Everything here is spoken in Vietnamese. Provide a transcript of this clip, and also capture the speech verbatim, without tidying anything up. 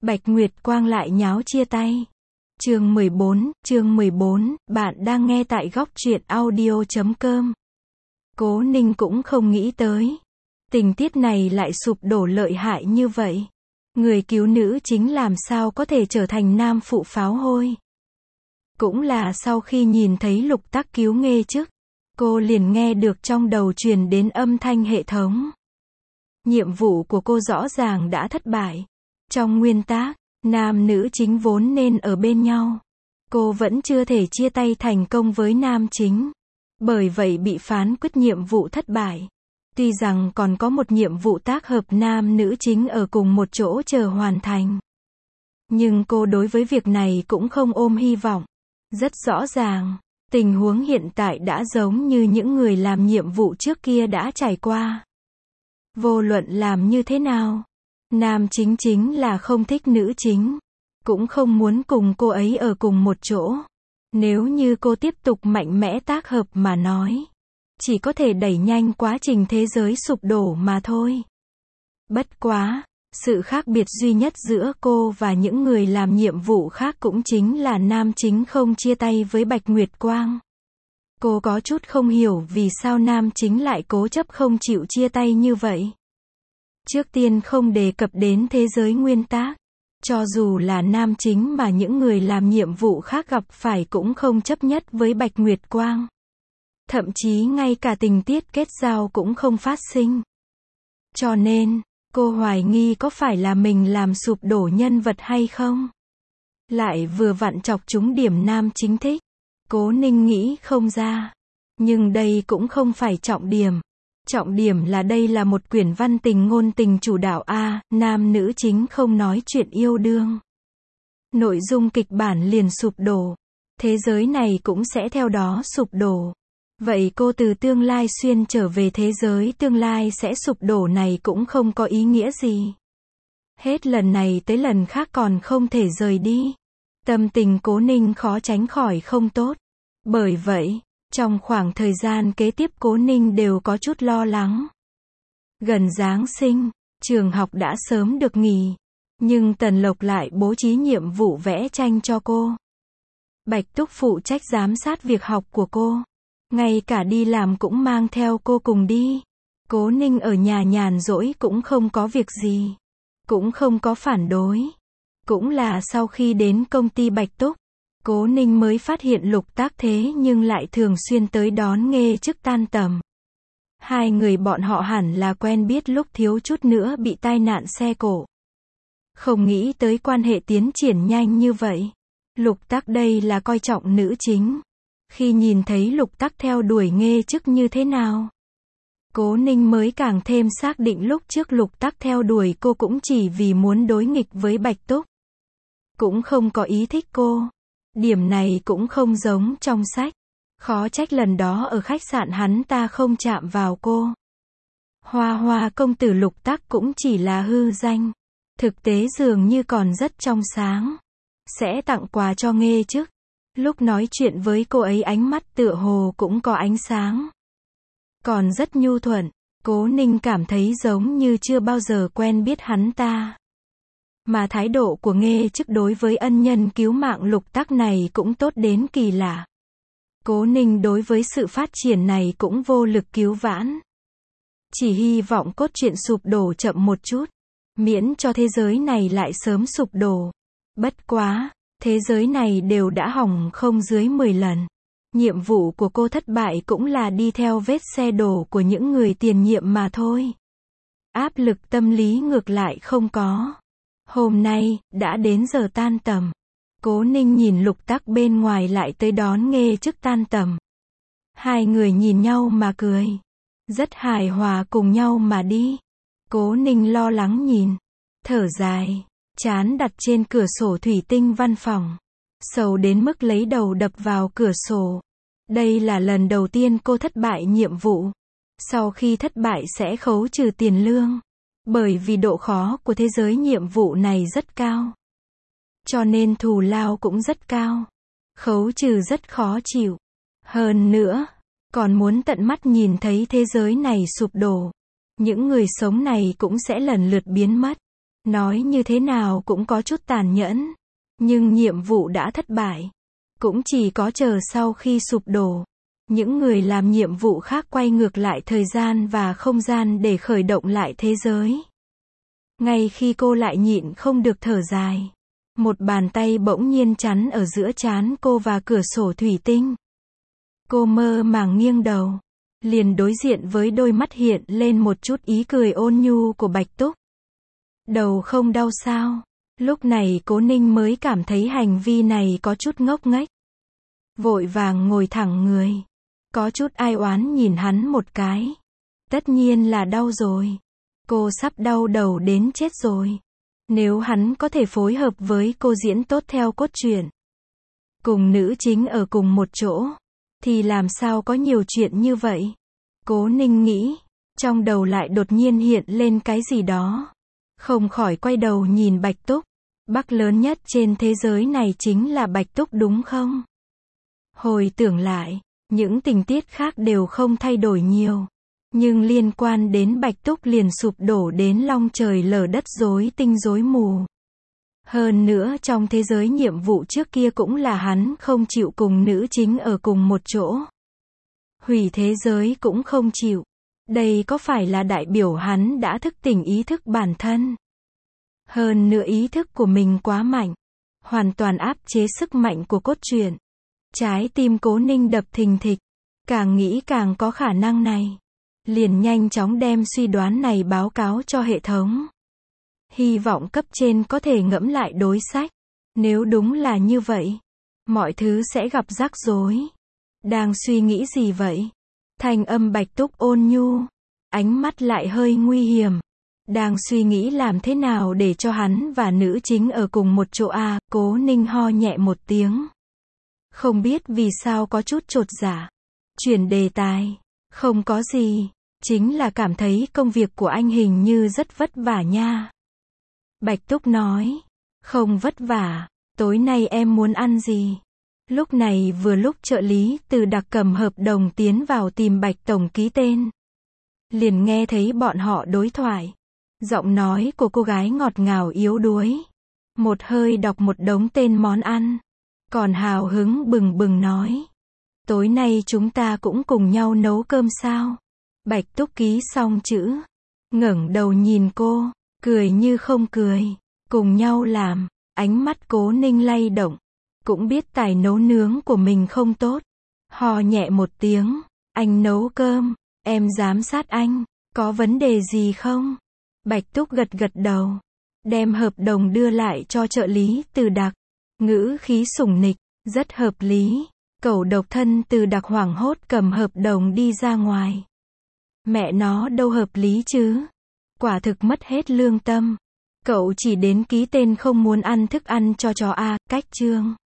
Bạch Nguyệt Quang lại nháo chia tay. Chương mười bốn, chương mười bốn, bạn đang nghe tại góc truyện audio chấm com. Cố Ninh cũng không nghĩ tới. Tình tiết này lại sụp đổ lợi hại như vậy. Người cứu nữ chính làm sao có thể trở thành nam phụ pháo hôi. Cũng là sau khi nhìn thấy Lục Tắc cứu Nghê Chức, cô liền nghe được trong đầu truyền đến âm thanh hệ thống. Nhiệm vụ của cô rõ ràng đã thất bại. Trong nguyên tắc, nam nữ chính vốn nên ở bên nhau. Cô vẫn chưa thể chia tay thành công với nam chính. Bởi vậy bị phán quyết nhiệm vụ thất bại. Tuy rằng còn có một nhiệm vụ tác hợp nam nữ chính ở cùng một chỗ chờ hoàn thành. Nhưng cô đối với việc này cũng không ôm hy vọng. Rất rõ ràng, tình huống hiện tại đã giống như những người làm nhiệm vụ trước kia đã trải qua. Vô luận làm như thế nào, nam chính chính là không thích nữ chính, cũng không muốn cùng cô ấy ở cùng một chỗ. Nếu như cô tiếp tục mạnh mẽ tác hợp mà nói, chỉ có thể đẩy nhanh quá trình thế giới sụp đổ mà thôi. Bất quá, sự khác biệt duy nhất giữa cô và những người làm nhiệm vụ khác cũng chính là nam chính không chia tay với Bạch Nguyệt Quang. Cô có chút không hiểu vì sao nam chính lại cố chấp không chịu chia tay như vậy. Trước tiên không đề cập đến thế giới nguyên tắc. Cho dù là nam chính mà những người làm nhiệm vụ khác gặp phải cũng không chấp nhất với Bạch Nguyệt Quang. Thậm chí ngay cả tình tiết kết giao cũng không phát sinh. Cho nên, cô hoài nghi có phải là mình làm sụp đổ nhân vật hay không? Lại vừa vặn chọc trúng điểm nam chính thích. Cố Ninh nghĩ không ra. Nhưng đây cũng không phải trọng điểm. Trọng điểm là đây là một quyển văn tình ngôn tình chủ đạo A, nam nữ chính không nói chuyện yêu đương. Nội dung kịch bản liền sụp đổ. Thế giới này cũng sẽ theo đó sụp đổ. Vậy cô từ tương lai xuyên trở về thế giới tương lai sẽ sụp đổ này cũng không có ý nghĩa gì. Hết lần này tới lần khác còn không thể rời đi. Tâm tình Cố Ninh khó tránh khỏi không tốt. Bởi vậy, trong khoảng thời gian kế tiếp Cố Ninh đều có chút lo lắng. Gần Giáng sinh, trường học đã sớm được nghỉ. Nhưng Tần Lộc lại bố trí nhiệm vụ vẽ tranh cho cô. Bạch Túc phụ trách giám sát việc học của cô. Ngay cả đi làm cũng mang theo cô cùng đi. Cố Ninh ở nhà nhàn rỗi cũng không có việc gì. Cũng không có phản đối. Cũng là sau khi đến công ty Bạch Túc, Cố Ninh mới phát hiện Lục Tắc thế nhưng lại thường xuyên tới đón Nghê Chức tan tầm. Hai người bọn họ hẳn là quen biết lúc thiếu chút nữa bị tai nạn xe cộ. Không nghĩ tới quan hệ tiến triển nhanh như vậy. Lục Tắc đây là coi trọng nữ chính. Khi nhìn thấy Lục Tắc theo đuổi Nghê Chức như thế nào, Cố Ninh mới càng thêm xác định lúc trước Lục Tắc theo đuổi cô cũng chỉ vì muốn đối nghịch với Bạch Túc. Cũng không có ý thích cô. Điểm này cũng không giống trong sách. Khó trách lần đó ở khách sạn hắn ta không chạm vào cô. Hoa hoa công tử Lục Tắc cũng chỉ là hư danh. Thực tế dường như còn rất trong sáng. Sẽ tặng quà cho Nghê Chức. Lúc nói chuyện với cô ấy ánh mắt tựa hồ cũng có ánh sáng. Còn rất nhu thuận. Cố Ninh cảm thấy giống như chưa bao giờ quen biết hắn ta. Mà thái độ của Nghê Chức đối với ân nhân cứu mạng Lục Tắc này cũng tốt đến kỳ lạ. Cố Ninh đối với sự phát triển này cũng vô lực cứu vãn. Chỉ hy vọng cốt truyện sụp đổ chậm một chút. Miễn cho thế giới này lại sớm sụp đổ. Bất quá, thế giới này đều đã hỏng không dưới mười lần. Nhiệm vụ của cô thất bại cũng là đi theo vết xe đổ của những người tiền nhiệm mà thôi. Áp lực tâm lý ngược lại không có. Hôm nay, đã đến giờ tan tầm. Cố Ninh nhìn Lục Tắc bên ngoài lại tới đón Nghê Chức tan tầm. Hai người nhìn nhau mà cười. Rất hài hòa cùng nhau mà đi. Cố Ninh lo lắng nhìn. Thở dài. Chán đặt trên cửa sổ thủy tinh văn phòng. Sầu đến mức lấy đầu đập vào cửa sổ. Đây là lần đầu tiên cô thất bại nhiệm vụ. Sau khi thất bại sẽ khấu trừ tiền lương. Bởi vì độ khó của thế giới nhiệm vụ này rất cao. Cho nên thù lao cũng rất cao. Khấu trừ rất khó chịu. Hơn nữa, còn muốn tận mắt nhìn thấy thế giới này sụp đổ. Những người sống này cũng sẽ lần lượt biến mất. Nói như thế nào cũng có chút tàn nhẫn. Nhưng nhiệm vụ đã thất bại. Cũng chỉ có chờ sau khi sụp đổ, những người làm nhiệm vụ khác quay ngược lại thời gian và không gian để khởi động lại thế giới. Ngay khi cô lại nhịn không được thở dài, một bàn tay bỗng nhiên chắn ở giữa trán cô và cửa sổ thủy tinh. Cô mơ màng nghiêng đầu, liền đối diện với đôi mắt hiện lên một chút ý cười ôn nhu của Bạch Túc. Đầu không đau sao? Lúc này Cố Ninh mới cảm thấy hành vi này có chút ngốc nghếch. Vội vàng ngồi thẳng người, có chút ai oán nhìn hắn một cái. Tất nhiên là đau rồi. Cô sắp đau đầu đến chết rồi. Nếu hắn có thể phối hợp với cô diễn tốt theo cốt truyện, cùng nữ chính ở cùng một chỗ, thì làm sao có nhiều chuyện như vậy? Cố Ninh nghĩ, trong đầu lại đột nhiên hiện lên cái gì đó. Không khỏi quay đầu nhìn Bạch Túc. Bác lớn nhất trên thế giới này chính là Bạch Túc đúng không? Hồi tưởng lại, những tình tiết khác đều không thay đổi nhiều. Nhưng liên quan đến Bạch Túc liền sụp đổ đến long trời lở đất rối tinh rối mù. Hơn nữa trong thế giới nhiệm vụ trước kia cũng là hắn không chịu cùng nữ chính ở cùng một chỗ. Hủy thế giới cũng không chịu. Đây có phải là đại biểu hắn đã thức tỉnh ý thức bản thân? Hơn nữa ý thức của mình quá mạnh, hoàn toàn áp chế sức mạnh của cốt truyện. Trái tim Cố Ninh đập thình thịch, càng nghĩ càng có khả năng này. Liền nhanh chóng đem suy đoán này báo cáo cho hệ thống. Hy vọng cấp trên có thể ngẫm lại đối sách. Nếu đúng là như vậy, mọi thứ sẽ gặp rắc rối. Đang suy nghĩ gì vậy? Thanh âm Bạch Túc ôn nhu, ánh mắt lại hơi nguy hiểm. Đang suy nghĩ làm thế nào để cho hắn và nữ chính ở cùng một chỗ à? Cố Ninh ho nhẹ một tiếng. Không biết vì sao có chút chột dạ. Chuyển đề tài. Không có gì. Chính là cảm thấy công việc của anh hình như rất vất vả nha. Bạch Túc nói. Không vất vả. Tối nay em muốn ăn gì? Lúc này vừa lúc trợ lý Từ Đặc cầm hợp đồng tiến vào tìm Bạch Tổng ký tên. Liền nghe thấy bọn họ đối thoại. Giọng nói của cô gái ngọt ngào yếu đuối. Một hơi đọc một đống tên món ăn. Còn hào hứng bừng bừng nói. Tối nay chúng ta cũng cùng nhau nấu cơm sao? Bạch Túc ký xong chữ. Ngẩng đầu nhìn cô. Cười như không cười. Cùng nhau làm. Ánh mắt Cố Ninh lay động. Cũng biết tài nấu nướng của mình không tốt. Ho nhẹ một tiếng. Anh nấu cơm. Em giám sát anh. Có vấn đề gì không? Bạch Túc gật gật đầu. Đem hợp đồng đưa lại cho trợ lý Từ Đặc. Ngữ khí sủng nịch. Rất hợp lý. Cẩu độc thân Từ Đặc hoảng hốt cầm hợp đồng đi ra ngoài. Mẹ nó đâu hợp lý chứ? Quả thực mất hết lương tâm. Cậu chỉ đến ký tên không muốn ăn thức ăn cho chó à? Cách chương.